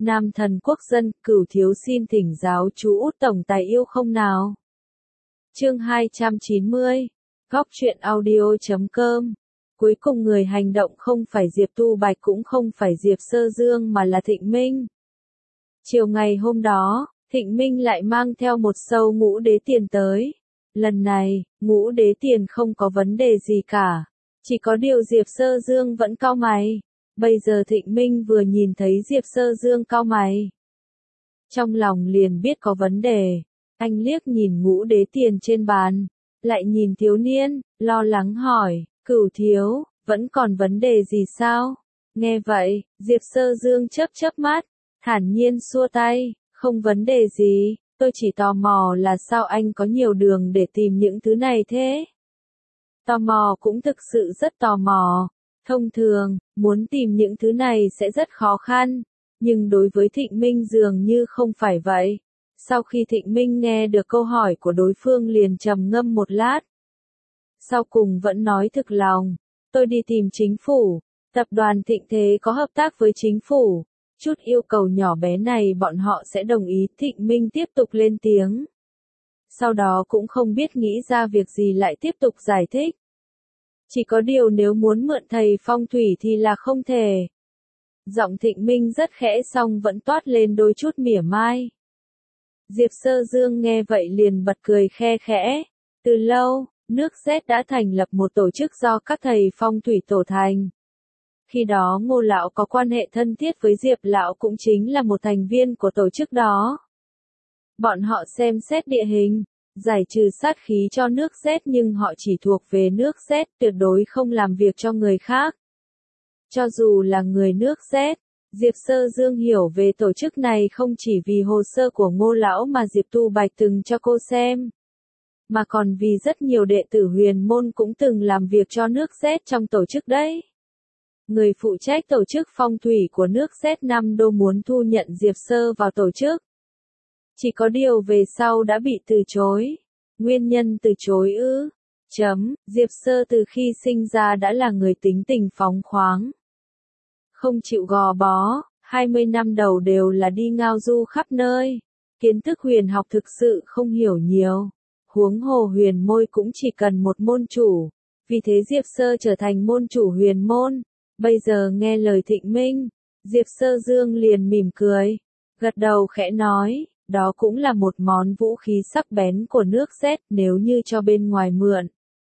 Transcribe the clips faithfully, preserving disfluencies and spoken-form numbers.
Nam thần quốc dân, Cửu thiếu xin thỉnh giáo chú Út tổng tài yêu không nào. Chương hai trăm chín mươi. Góc truyện audio chấm com. Cuối cùng người hành động không phải Diệp Tu Bạch cũng không phải Diệp Sơ Dương mà là Thịnh Minh. Chiều ngày hôm đó, Thịnh Minh lại mang theo một sâu ngũ đế tiền tới. Lần này, ngũ đế tiền không có vấn đề gì cả. Chỉ có điều Diệp Sơ Dương vẫn cau mày. Bây giờ Thịnh Minh vừa nhìn thấy Diệp Sơ Dương cau mày. Trong lòng liền biết có vấn đề. Anh liếc nhìn ngũ đế tiền trên bàn. Lại nhìn thiếu niên, lo lắng hỏi, Cửu thiếu, vẫn còn vấn đề gì sao? Nghe vậy, Diệp Sơ Dương chớp chớp mắt, thản nhiên xua tay, không vấn đề gì, tôi chỉ tò mò là sao anh có nhiều đường để tìm những thứ này thế? Tò mò cũng thực sự rất tò mò. Thông thường, muốn tìm những thứ này sẽ rất khó khăn, nhưng đối với Thịnh Minh dường như không phải vậy. Sau khi Thịnh Minh nghe được câu hỏi của đối phương liền trầm ngâm một lát. Sau cùng vẫn nói thực lòng, tôi đi tìm chính phủ, tập đoàn Thịnh Thế có hợp tác với chính phủ, chút yêu cầu nhỏ bé này bọn họ sẽ đồng ý. Thịnh Minh tiếp tục lên tiếng. Sau đó cũng không biết nghĩ ra việc gì lại tiếp tục giải thích. Chỉ có điều nếu muốn mượn thầy phong thủy thì là không thể. Giọng Thịnh Minh rất khẽ song vẫn toát lên đôi chút mỉa mai. Diệp Sơ Dương nghe vậy liền bật cười khe khẽ. Từ lâu, nước Z đã thành lập một tổ chức do các thầy phong thủy tổ thành. Khi đó Ngô Lão có quan hệ thân thiết với Diệp Lão cũng chính là một thành viên của tổ chức đó. Bọn họ xem xét địa hình, giải trừ sát khí cho nước Z nhưng họ chỉ thuộc về nước Z, tuyệt đối không làm việc cho người khác. Cho dù là người nước Z, Diệp Sơ Dương hiểu về tổ chức này không chỉ vì hồ sơ của Ngô Lão mà Diệp Tu Bạch từng cho cô xem, mà còn vì rất nhiều đệ tử huyền môn cũng từng làm việc cho nước Z trong tổ chức đấy. Người phụ trách tổ chức phong thủy của nước Z Nam Đô muốn thu nhận Diệp Sơ vào tổ chức. Chỉ có điều về sau đã bị từ chối. Nguyên nhân từ chối ư? Chấm, Diệp Sơ từ khi sinh ra đã là người tính tình phóng khoáng. Không chịu gò bó, hai mươi năm đầu đều là đi ngao du khắp nơi. Kiến thức huyền học thực sự không hiểu nhiều. Huống hồ huyền môi cũng chỉ cần một môn chủ. Vì thế Diệp Sơ trở thành môn chủ huyền môn. Bây giờ nghe lời Thịnh Minh, Diệp Sơ Dương liền mỉm cười. Gật đầu khẽ nói. Đó cũng là một món vũ khí sắc bén của nước Z, nếu như cho bên ngoài mượn.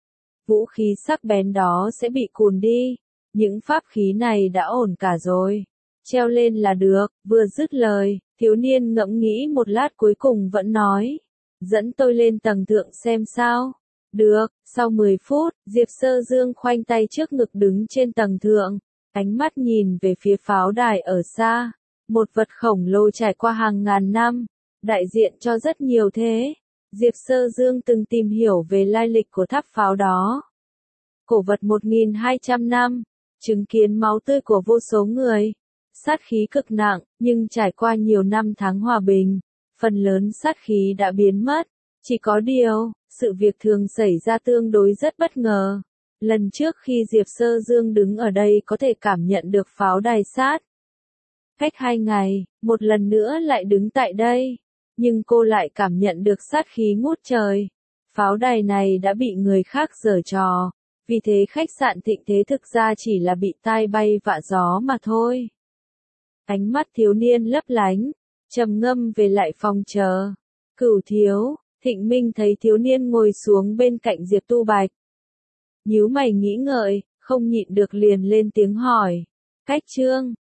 Vũ khí sắc bén đó sẽ bị cùn đi. Những pháp khí này đã ổn cả rồi. Treo lên là được. Vừa dứt lời, thiếu niên ngẫm nghĩ một lát cuối cùng vẫn nói. Dẫn tôi lên tầng thượng xem sao. Được, sau mười phút, Diệp Sơ Dương khoanh tay trước ngực đứng trên tầng thượng. Ánh mắt nhìn về phía pháo đài ở xa. Một vật khổng lồ trải qua hàng ngàn năm. Đại diện cho rất nhiều thế. Diệp Sơ Dương từng tìm hiểu về lai lịch của tháp pháo đó. Cổ vật một nghìn hai trăm năm, chứng kiến máu tươi của vô số người. Sát khí cực nặng, nhưng trải qua nhiều năm tháng hòa bình, phần lớn sát khí đã biến mất. Chỉ có điều, sự việc thường xảy ra tương đối rất bất ngờ. Lần trước khi Diệp Sơ Dương đứng ở đây có thể cảm nhận được pháo đài sát. Cách hai ngày, một lần nữa lại đứng tại đây. Nhưng cô lại cảm nhận được sát khí ngút trời. Pháo đài này đã bị người khác giở trò. Vì thế khách sạn Thịnh Thế thực ra chỉ là bị tai bay vạ gió mà thôi. Ánh mắt thiếu niên lấp lánh. Trầm ngâm về lại phòng chờ. Cửu thiếu, Thịnh Minh thấy thiếu niên ngồi xuống bên cạnh Diệp Tu Bạch. Nhíu mày nghĩ ngợi, không nhịn được liền lên tiếng hỏi. Cách Trương,